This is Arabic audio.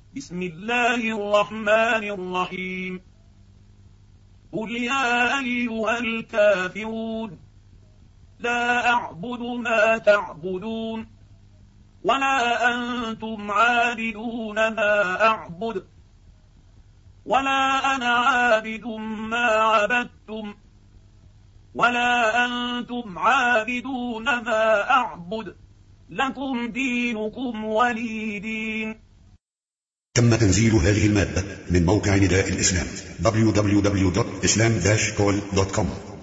بسم الله الرحمن الرحيم. قل يا أيها الكافرون لا أعبد ما تعبدون ولا أنتم عابدون ما أعبد ولا أنا عابد ما عبدتم ولا أنتم عابدون ما أعبد لكم دينكم ولي دين. تم تنزيل هذه المادة من موقع نداء الإسلام www.islam-call.com.